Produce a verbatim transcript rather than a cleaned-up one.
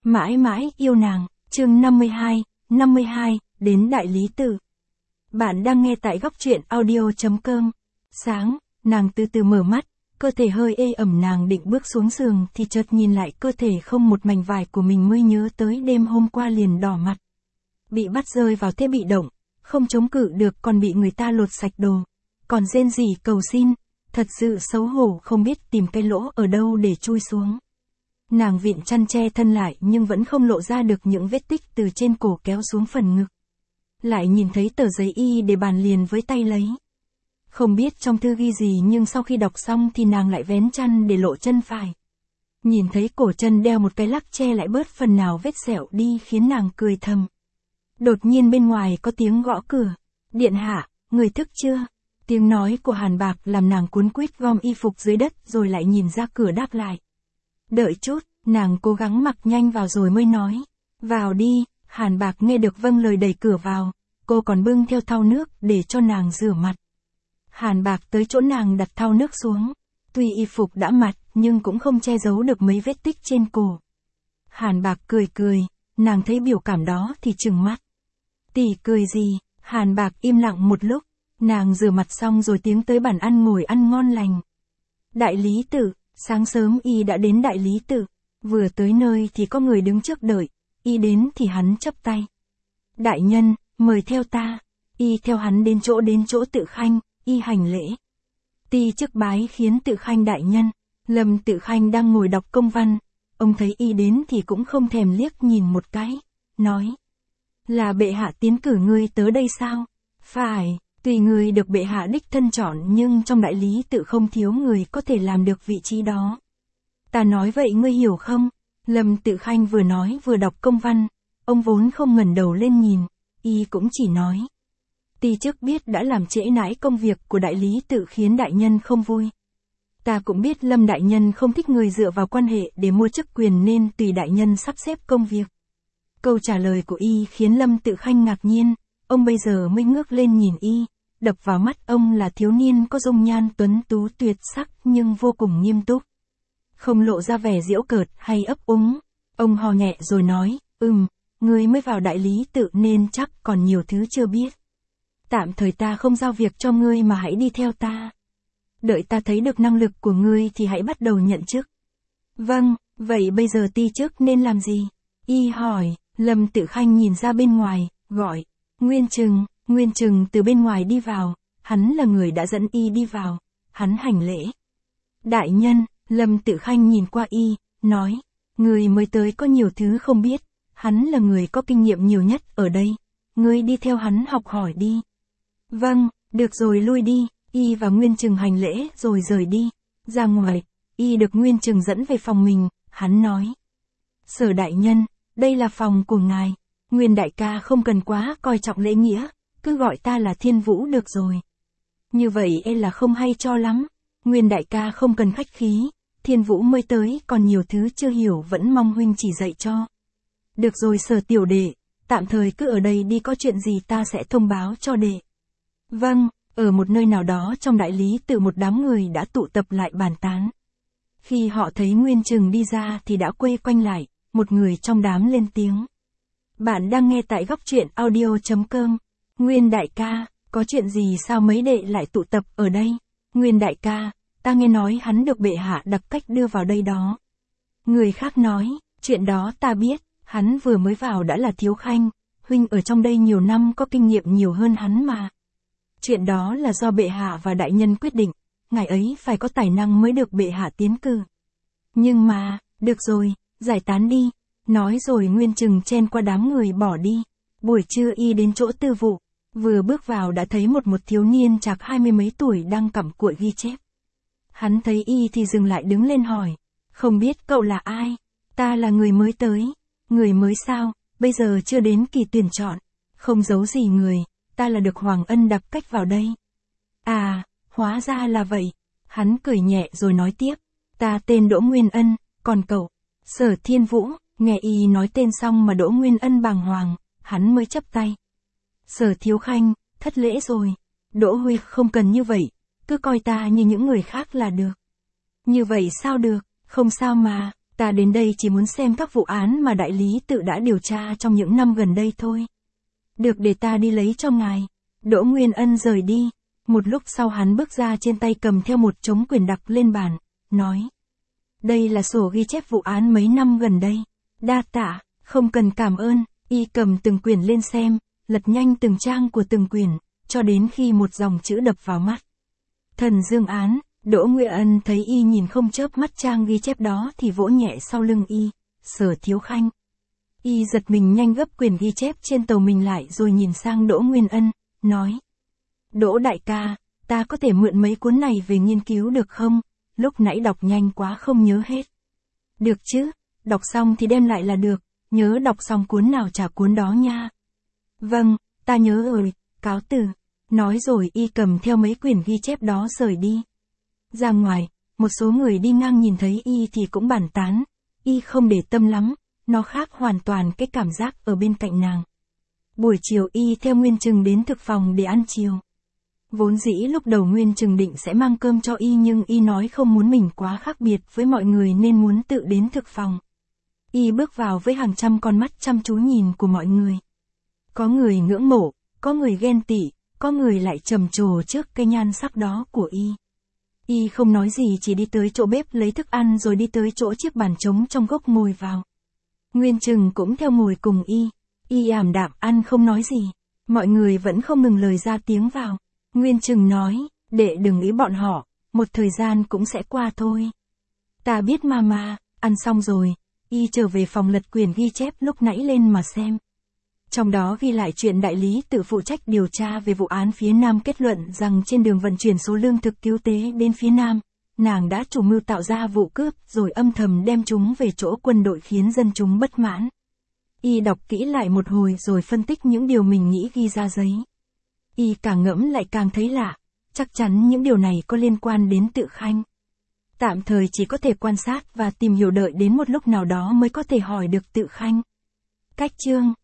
Mãi mãi yêu nàng, chương năm mươi hai, năm mươi hai, đến đại lý tự. Bạn đang nghe tại góc truyện audio.com. Sáng, nàng từ từ mở mắt, cơ thể hơi ê ẩm, nàng định bước xuống giường thì chợt nhìn lại cơ thể không một mảnh vải của mình mới nhớ tới đêm hôm qua liền đỏ mặt. Bị bắt rơi vào thế bị động, không chống cự được còn bị người ta lột sạch đồ. Còn rên rỉ cầu xin, thật sự xấu hổ không biết tìm cái lỗ ở đâu để chui xuống. Nàng vịn chăn che thân lại nhưng vẫn không lộ ra được những vết tích từ trên cổ kéo xuống phần ngực. Lại nhìn thấy tờ giấy y để bàn liền với tay lấy. Không biết trong thư ghi gì nhưng sau khi đọc xong thì nàng lại vén chăn để lộ chân phải. Nhìn thấy cổ chân đeo một cái lắc che lại bớt phần nào vết sẹo đi khiến nàng cười thầm. Đột nhiên bên ngoài có tiếng gõ cửa. Điện hạ, người thức chưa? Tiếng nói của Hàn Bạc làm nàng cuốn quýt gom y phục dưới đất rồi lại nhìn ra cửa đáp lại. Đợi chút, nàng cố gắng mặc nhanh vào rồi mới nói. Vào đi, Hàn Bạc nghe được vâng lời đẩy cửa vào, cô còn bưng theo thau nước để cho nàng rửa mặt. Hàn Bạc tới chỗ nàng đặt thau nước xuống. Tuy y phục đã mặt nhưng cũng không che giấu được mấy vết tích trên cổ. Hàn Bạc cười cười, nàng thấy biểu cảm đó thì trừng mắt. Tỷ cười gì? Hàn Bạc im lặng một lúc, nàng rửa mặt xong rồi tiến tới bàn ăn ngồi ăn ngon lành. Đại lý tự, sáng sớm y đã đến đại lý tự, vừa tới nơi thì có người đứng trước đợi, y đến thì hắn chắp tay. Đại nhân, mời theo ta, y theo hắn đến chỗ đến chỗ Tự Khanh, y hành lễ. Ti chức bái khiến Tự Khanh đại nhân. Lâm Tự Khanh đang ngồi đọc công văn, ông thấy y đến thì cũng không thèm liếc nhìn một cái, nói. Là bệ hạ tiến cử ngươi tới đây sao? Phải, tùy người được bệ hạ đích thân chọn nhưng trong đại lý tự không thiếu người có thể làm được vị trí đó. Ta nói vậy ngươi hiểu không? Lâm Tự Khanh vừa nói vừa đọc công văn, ông vốn không ngẩng đầu lên nhìn, y cũng chỉ nói. Ti chức biết đã làm trễ nải công việc của đại lý tự khiến đại nhân không vui. Ta cũng biết Lâm đại nhân không thích người dựa vào quan hệ để mua chức quyền nên tùy đại nhân sắp xếp công việc. Câu trả lời của y khiến Lâm Tự Khanh ngạc nhiên, ông bây giờ mới ngước lên nhìn y, đập vào mắt ông là thiếu niên có dung nhan tuấn tú tuyệt sắc nhưng vô cùng nghiêm túc. Không lộ ra vẻ giễu cợt hay ấp úng, ông hò nhẹ rồi nói, ừm, ngươi mới vào đại lý tự nên chắc còn nhiều thứ chưa biết. Tạm thời ta không giao việc cho ngươi mà hãy đi theo ta. Đợi ta thấy được năng lực của ngươi thì hãy bắt đầu nhận chức. Vâng, vậy bây giờ ti chức nên làm gì? Y hỏi. Lâm Tự Khanh nhìn ra bên ngoài, gọi. Nguyên Trừng, Nguyên Trừng từ bên ngoài đi vào, hắn là người đã dẫn y đi vào, hắn hành lễ. Đại nhân, Lâm Tự Khanh nhìn qua y, nói. Người mới tới có nhiều thứ không biết, hắn là người có kinh nghiệm nhiều nhất ở đây, ngươi đi theo hắn học hỏi đi. Vâng, được rồi lui đi, y và Nguyên Trừng hành lễ rồi rời đi. Ra ngoài, y được Nguyên Trừng dẫn về phòng mình, hắn nói. Sở đại nhân, đây là phòng của ngài, Nguyên đại ca không cần quá coi trọng lễ nghĩa, cứ gọi ta là Thiên Vũ được rồi. Như vậy e là không hay cho lắm, Nguyên đại ca không cần khách khí, Thiên Vũ mới tới còn nhiều thứ chưa hiểu vẫn mong huynh chỉ dạy cho. Được rồi Sở tiểu đệ, tạm thời cứ ở đây đi, có chuyện gì ta sẽ thông báo cho đệ. Vâng, ở một nơi nào đó trong đại lý tự một đám người đã tụ tập lại bàn tán. Khi họ thấy Nguyên Trừng đi ra thì đã quây quanh lại, một người trong đám lên tiếng. Bạn đang nghe tại góc truyện audio.com. Nguyên đại ca, có chuyện gì sao mấy đệ lại tụ tập ở đây? Nguyên đại ca, ta nghe nói hắn được bệ hạ đặc cách đưa vào đây đó. Người khác nói, chuyện đó ta biết, hắn vừa mới vào đã là thiếu khanh, huynh ở trong đây nhiều năm có kinh nghiệm nhiều hơn hắn mà. Chuyện đó là do bệ hạ và đại nhân quyết định, ngài ấy phải có tài năng mới được bệ hạ tiến cử. Nhưng mà, được rồi, giải tán đi, nói rồi Nguyên Trừng chen qua đám người bỏ đi. Buổi trưa y đến chỗ tư vụ, vừa bước vào đã thấy một một thiếu niên chạc hai mươi mấy tuổi đang cặm cụi ghi chép. Hắn thấy y thì dừng lại đứng lên hỏi, không biết cậu là ai? Ta là người mới tới. Người mới sao, bây giờ chưa đến kỳ tuyển chọn, không giấu gì người, ta là được Hoàng Ân đặc cách vào đây. À, hóa ra là vậy. Hắn cười nhẹ rồi nói tiếp, ta tên Đỗ Nguyên Ân, còn cậu? Sở Thiên Vũ. Nghe y nói tên xong mà Đỗ Nguyên Ân bàng hoàng, hắn mới chắp tay. Sở thiếu khanh, thất lễ rồi. Đỗ huy không cần như vậy, cứ coi ta như những người khác là được. Như vậy sao được, không sao mà, Ta đến đây chỉ muốn xem các vụ án mà đại lý tự đã điều tra trong những năm gần đây thôi. Được, để ta đi lấy cho ngài. Đỗ Nguyên Ân rời đi. Một lúc sau hắn bước ra, trên tay cầm theo một trống quyển đặt lên bàn, nói. Đây là sổ ghi chép vụ án mấy năm gần đây. Đa tạ, không cần cảm ơn. Y cầm từng quyển lên xem, lật nhanh từng trang của từng quyển, cho đến khi một dòng chữ đập vào mắt. Thần Dương án. Đỗ Nguyên Ân thấy y nhìn không chớp mắt trang ghi chép đó thì vỗ nhẹ sau lưng y. Sở Thiếu Khanh. Y giật mình, nhanh gấp quyển ghi chép trên tàu mình lại rồi nhìn sang Đỗ Nguyên Ân, nói. Đỗ đại ca, ta có thể mượn mấy cuốn này về nghiên cứu được không? Lúc nãy đọc nhanh quá không nhớ hết. Được chứ, đọc xong thì đem lại là được, nhớ đọc xong cuốn nào trả cuốn đó nha. Vâng, ta nhớ rồi, cáo từ. Nói rồi y cầm theo mấy quyển ghi chép đó rời đi. Ra ngoài, một số người đi ngang nhìn thấy y thì cũng bàn tán. Y không để tâm lắm, nó khác hoàn toàn cái cảm giác ở bên cạnh nàng. Buổi chiều y theo Nguyên Trừng đến thực phòng để ăn chiều. Vốn dĩ lúc đầu Nguyên Trừng định sẽ mang cơm cho y, nhưng y nói không muốn mình quá khác biệt với mọi người nên muốn tự đến thực phòng. Y bước vào với hàng trăm con mắt chăm chú nhìn của mọi người. Có người ngưỡng mộ, có người ghen tị, có người lại trầm trồ trước cái nhan sắc đó của y. Y không nói gì, chỉ đi tới chỗ bếp lấy thức ăn rồi đi tới chỗ chiếc bàn trống trong góc ngồi vào. Nguyên Trừng cũng theo ngồi cùng y. Y ảm đạm ăn không nói gì. Mọi người vẫn không ngừng lời ra tiếng vào. Nguyên Trừng nói, đệ đừng nghĩ bọn họ, một thời gian cũng sẽ qua thôi. Ta biết mama. Ăn xong rồi, y trở về phòng lật quyển ghi chép lúc nãy lên mà xem. Trong đó ghi lại chuyện đại lý tự phụ trách điều tra về vụ án phía Nam kết luận rằng trên đường vận chuyển số lương thực cứu tế đến phía Nam, nàng đã chủ mưu tạo ra vụ cướp rồi âm thầm đem chúng về chỗ quân đội khiến dân chúng bất mãn. Y đọc kỹ lại một hồi rồi phân tích những điều mình nghĩ ghi ra giấy. Y càng ngẫm lại càng thấy lạ, chắc chắn những điều này có liên quan đến Tự Khanh. Tạm thời chỉ có thể quan sát và tìm hiểu, đợi đến một lúc nào đó mới có thể hỏi được Tự Khanh. Cách chương